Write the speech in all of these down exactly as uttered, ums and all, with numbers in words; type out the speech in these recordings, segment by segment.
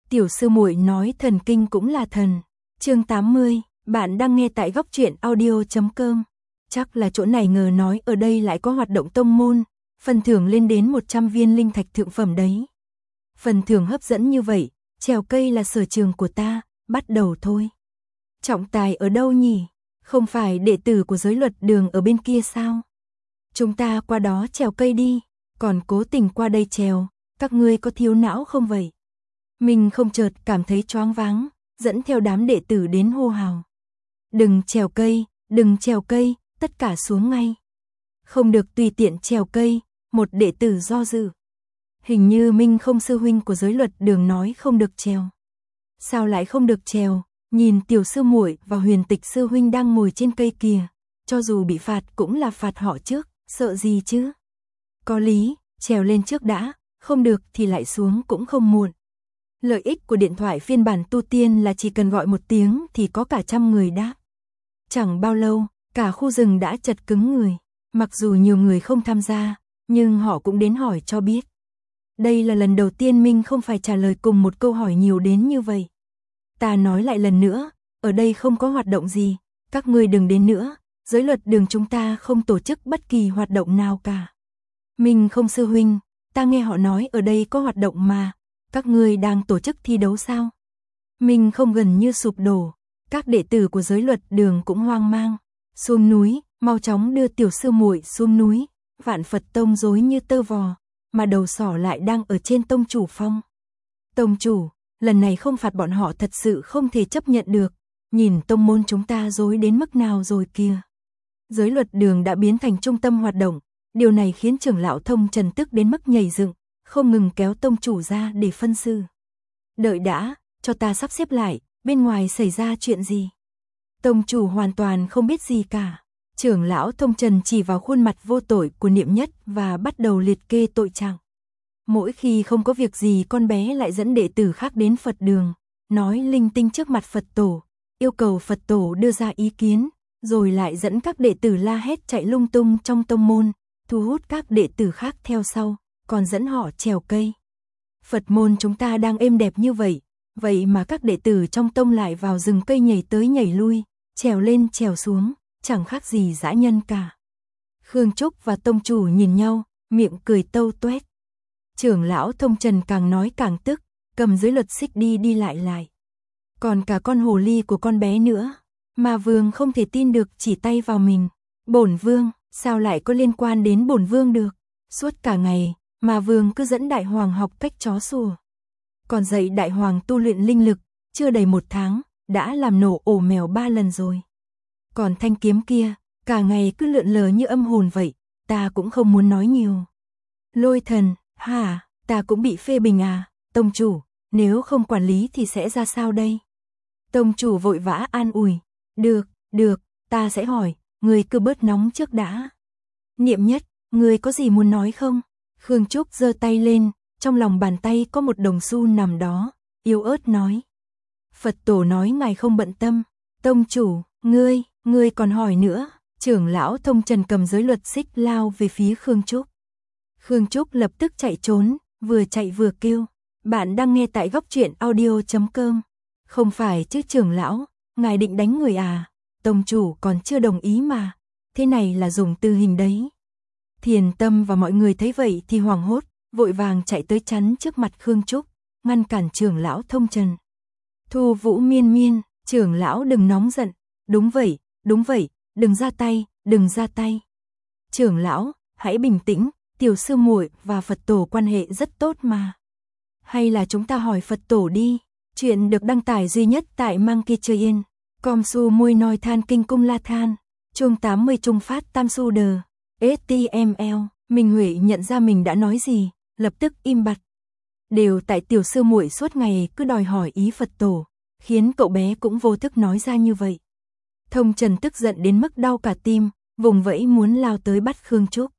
Tiểu sư muội nói thần kinh cũng là thần. Chương tám mươi, bạn đang nghe tại góc truyện audio chấm com. Chắc là chỗ này ngờ nói ở đây lại có hoạt động tông môn, phần thưởng lên đến một trăm viên linh thạch thượng phẩm đấy. Phần thưởng hấp dẫn như vậy, trèo cây là sở trường của ta, bắt đầu thôi. Trọng tài ở đâu nhỉ? Không phải đệ tử của giới luật đường ở bên kia sao? Chúng ta qua đó trèo cây đi, còn cố tình qua đây trèo, các ngươi có thiếu não không vậy? Mình không chợt cảm thấy choáng váng, dẫn theo đám đệ tử đến hô hào. Đừng trèo cây, đừng trèo cây, tất cả xuống ngay. Không được tùy tiện trèo cây, một đệ tử do dự. Hình như Minh Không sư huynh của giới luật đường nói không được trèo. Sao lại không được trèo? Nhìn tiểu sư muội và Huyền Tịch sư huynh đang ngồi trên cây kìa, cho dù bị phạt cũng là phạt họ trước, sợ gì chứ? Có lý, trèo lên trước đã, không được thì lại xuống cũng không muộn. Lợi ích của điện thoại phiên bản tu tiên là chỉ cần gọi một tiếng thì có cả trăm người đáp. Chẳng bao lâu, cả khu rừng đã chật cứng người. Mặc dù nhiều người không tham gia, nhưng họ cũng đến hỏi cho biết. Đây là lần đầu tiên Minh không phải trả lời cùng một câu hỏi nhiều đến như vậy. Ta nói lại lần nữa, ở đây không có hoạt động gì, các ngươi đừng đến nữa, giới luật đường chúng ta không tổ chức bất kỳ hoạt động nào cả. Minh Không sư huynh, ta nghe họ nói ở đây có hoạt động mà, các ngươi đang tổ chức thi đấu sao? Minh Không gần như sụp đổ, các đệ tử của giới luật đường cũng hoang mang. Xuống núi, mau chóng đưa tiểu sư muội xuống núi, Vạn Phật Tông rối như tơ vò, mà đầu sỏ lại đang ở trên tông chủ phong. Tông chủ, lần này không phạt bọn họ thật sự không thể chấp nhận được, nhìn tông môn chúng ta rối đến mức nào rồi kìa. Giới luật đường đã biến thành trung tâm hoạt động, điều này khiến trưởng lão Thông Trần tức đến mức nhảy dựng, không ngừng kéo tông chủ ra để phân xử. Đợi đã, cho ta sắp xếp lại, bên ngoài xảy ra chuyện gì? Tông chủ hoàn toàn không biết gì cả. Trưởng lão Thông Trần chỉ vào khuôn mặt vô tội của Niệm Nhất và bắt đầu liệt kê tội trạng. Mỗi khi không có việc gì con bé lại dẫn đệ tử khác đến Phật đường, nói linh tinh trước mặt Phật tổ, yêu cầu Phật tổ đưa ra ý kiến, rồi lại dẫn các đệ tử la hét chạy lung tung trong tông môn, thu hút các đệ tử khác theo sau, còn dẫn họ trèo cây. Phật môn chúng ta đang êm đẹp như vậy, vậy mà các đệ tử trong tông lại vào rừng cây nhảy tới nhảy lui, trèo lên trèo xuống, chẳng khác gì dã nhân cả. Khương Trúc và tông chủ nhìn nhau, miệng cười tâu tuét. Trưởng lão Thông Trần càng nói càng tức, cầm dưới luật xích đi đi lại lại. Còn cả con hồ ly của con bé nữa, mà vương không thể tin được chỉ tay vào mình. Bổn vương, sao lại có liên quan đến bổn vương được? Suốt cả ngày, mà vương cứ dẫn đại hoàng học cách chó sủa. Còn dạy đại hoàng tu luyện linh lực, chưa đầy một tháng, đã làm nổ ổ mèo ba lần rồi. Còn thanh kiếm kia, cả ngày cứ lượn lờ như âm hồn vậy, ta cũng không muốn nói nhiều. Lôi thần, hả, ta cũng bị phê bình à, tông chủ, nếu không quản lý thì sẽ ra sao đây? Tông chủ vội vã an ủi, được, được, ta sẽ hỏi, người cứ bớt nóng trước đã. Niệm Nhất, người có gì muốn nói không? Khương Trúc giơ tay lên, trong lòng bàn tay có một đồng xu nằm đó, yếu ớt nói. Phật tổ nói ngài không bận tâm, tông chủ, ngươi, ngươi còn hỏi nữa. Trưởng lão Thông Trần cầm giới luật xích lao về phía Khương Trúc. Khương Trúc lập tức chạy trốn, vừa chạy vừa kêu, bạn đang nghe tại góc truyện audio chấm com. Không phải chứ trưởng lão, ngài định đánh người à, tông chủ còn chưa đồng ý mà, thế này là dùng tư hình đấy. Thiền Tâm và mọi người thấy vậy thì hoảng hốt, vội vàng chạy tới chắn trước mặt Khương Trúc, ngăn cản trưởng lão Thông Trần. Thu Vũ miên miên, trưởng lão đừng nóng giận, đúng vậy, đúng vậy, đừng ra tay, đừng ra tay. Trưởng lão, hãy bình tĩnh, tiểu sư muội và Phật tổ quan hệ rất tốt mà. Hay là chúng ta hỏi Phật tổ đi, chuyện được đăng tải duy nhất tại Monkey Chơi Yên, com su môi nói than kinh cung la than, chuông tám mươi trung phát tam su đờ, ét tê em lờ, Minh Huệ nhận ra mình đã nói gì, lập tức im bặt. Đều tại tiểu sư muội suốt ngày cứ đòi hỏi ý Phật tổ, khiến cậu bé cũng vô thức nói ra như vậy. Thông Trần tức giận đến mức đau cả tim, vùng vẫy muốn lao tới bắt Khương Trúc.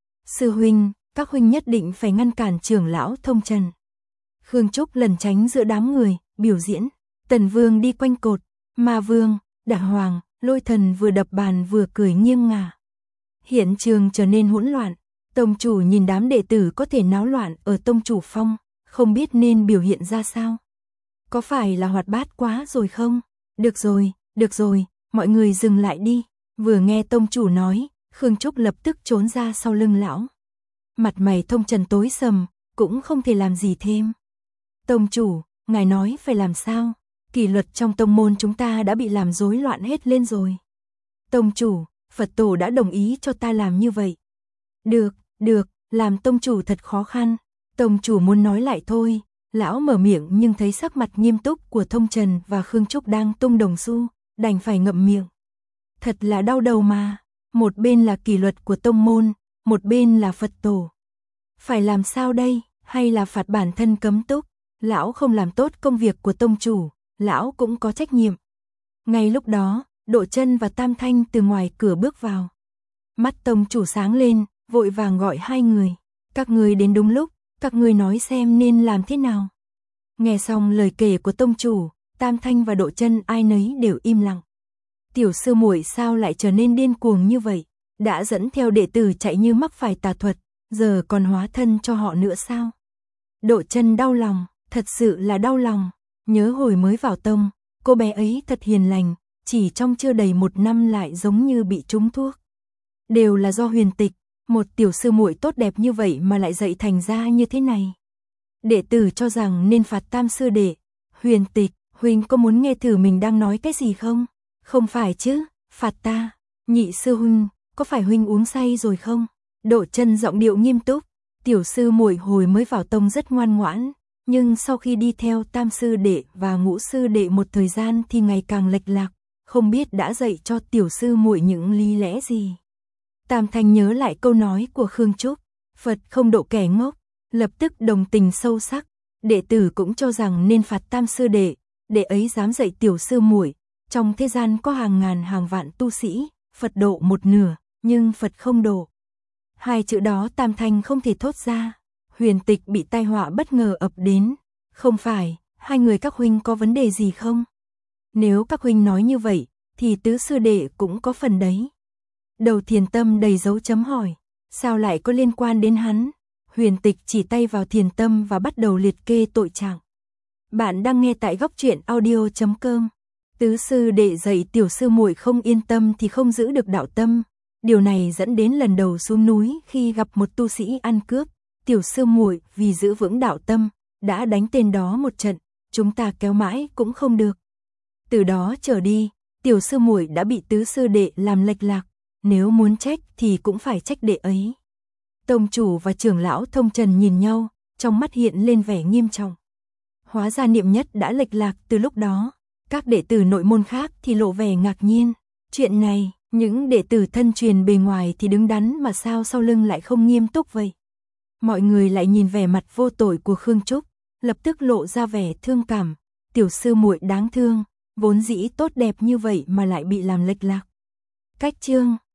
Sư huynh, các huynh nhất định phải ngăn cản trưởng lão Thông Trần. Khương Trúc lẩn tránh giữa đám người, biểu diễn. Tần Vương đi quanh cột, Ma Vương, Đả Hoàng, Lôi Thần vừa đập bàn vừa cười nghiêng ngả. Hiện trường trở nên hỗn loạn. Tông chủ nhìn đám đệ tử có thể náo loạn ở tông chủ phong, không biết nên biểu hiện ra sao. có phải là hoạt bát quá rồi không? Được rồi, được rồi, mọi người dừng lại đi. Vừa nghe tông chủ nói, Khương Trúc lập tức trốn ra sau lưng lão. Mặt mày Thông Trần tối sầm, cũng không thể làm gì thêm. Tông chủ, ngài nói phải làm sao? Kỷ luật trong tông môn chúng ta đã bị làm rối loạn hết lên rồi. Tông chủ, Phật tổ đã đồng ý cho ta làm như vậy. Được, được, làm tông chủ thật khó khăn. Tông chủ muốn nói lại thôi. Lão mở miệng nhưng thấy sắc mặt nghiêm túc của Thông Trần và Khương Trúc đang tung đồng xu, đành phải ngậm miệng. Thật là đau đầu mà. Một bên là kỷ luật của tông môn, một bên là Phật tổ. Phải làm sao đây, hay là phạt bản thân cấm túc? Lão không làm tốt công việc của tông chủ, lão cũng có trách nhiệm. Ngay lúc đó, Độ Chân và Tam Thanh từ ngoài cửa bước vào. Mắt tông chủ sáng lên, vội vàng gọi hai người. Các người đến đúng lúc, các người nói xem nên làm thế nào. Nghe xong lời kể của tông chủ, Tam Thanh và Độ Chân ai nấy đều im lặng. Tiểu sư muội sao lại trở nên điên cuồng như vậy? Đã dẫn theo đệ tử chạy như mắc phải tà thuật, giờ còn hóa thân cho họ nữa sao? Độ Chân đau lòng, thật sự là đau lòng. Nhớ hồi mới vào tông, cô bé ấy thật hiền lành, chỉ trong chưa đầy một năm lại giống như bị trúng thuốc. Đều là do Huyền Tịch, một tiểu sư muội tốt đẹp như vậy mà lại dạy thành ra như thế này. Đệ tử cho rằng nên phạt Tam sư đệ. Huyền Tịch, huynh có muốn nghe thử mình đang nói cái gì không? Không phải chứ, phạt ta. Nhị sư huynh, có phải huynh uống say rồi không? Độ Chân giọng điệu nghiêm túc. Tiểu sư muội hồi mới vào tông rất ngoan ngoãn, nhưng sau khi đi theo Tam sư đệ và Ngũ sư đệ một thời gian thì ngày càng lệch lạc, không biết đã dạy cho tiểu sư muội những lý lẽ gì. Tam Thanh nhớ lại câu nói của Khương Trúc, Phật không độ kẻ ngốc, lập tức đồng tình sâu sắc. Đệ tử cũng cho rằng nên phạt Tam sư đệ, đệ ấy dám dạy tiểu sư muội. Trong thế gian có hàng ngàn hàng vạn tu sĩ, Phật độ một nửa, nhưng Phật không độ. Hai chữ đó Tam Thanh không thể thốt ra. Huyền Tịch bị tai họa bất ngờ ập đến. Không phải, hai người các huynh có vấn đề gì không? Nếu các huynh nói như vậy, thì tứ sư đệ cũng có phần đấy. Đầu Thiền Tâm đầy dấu chấm hỏi, sao lại có liên quan đến hắn? Huyền Tịch chỉ tay vào Thiền Tâm và bắt đầu liệt kê tội trạng. Bạn đang nghe tại góc truyện audio chấm com. Tứ sư đệ dạy tiểu sư muội không yên tâm thì không giữ được đạo tâm. Điều này dẫn đến lần đầu xuống núi khi gặp một tu sĩ ăn cướp, tiểu sư muội vì giữ vững đạo tâm, đã đánh tên đó một trận, chúng ta kéo mãi cũng không được. Từ đó trở đi, tiểu sư muội đã bị tứ sư đệ làm lệch lạc, nếu muốn trách thì cũng phải trách đệ ấy. Tông chủ và trưởng lão Thông Trần nhìn nhau, trong mắt hiện lên vẻ nghiêm trọng. Hóa ra Niệm Nhất đã lệch lạc từ lúc đó, các đệ tử nội môn khác thì lộ vẻ ngạc nhiên. Chuyện này, những đệ tử thân truyền bề ngoài thì đứng đắn mà sao sau lưng lại không nghiêm túc vậy? Mọi người lại nhìn vẻ mặt vô tội của Khương Trúc, lập tức lộ ra vẻ thương cảm. Tiểu sư muội đáng thương, vốn dĩ tốt đẹp như vậy mà lại bị làm lệch lạc. Cách chương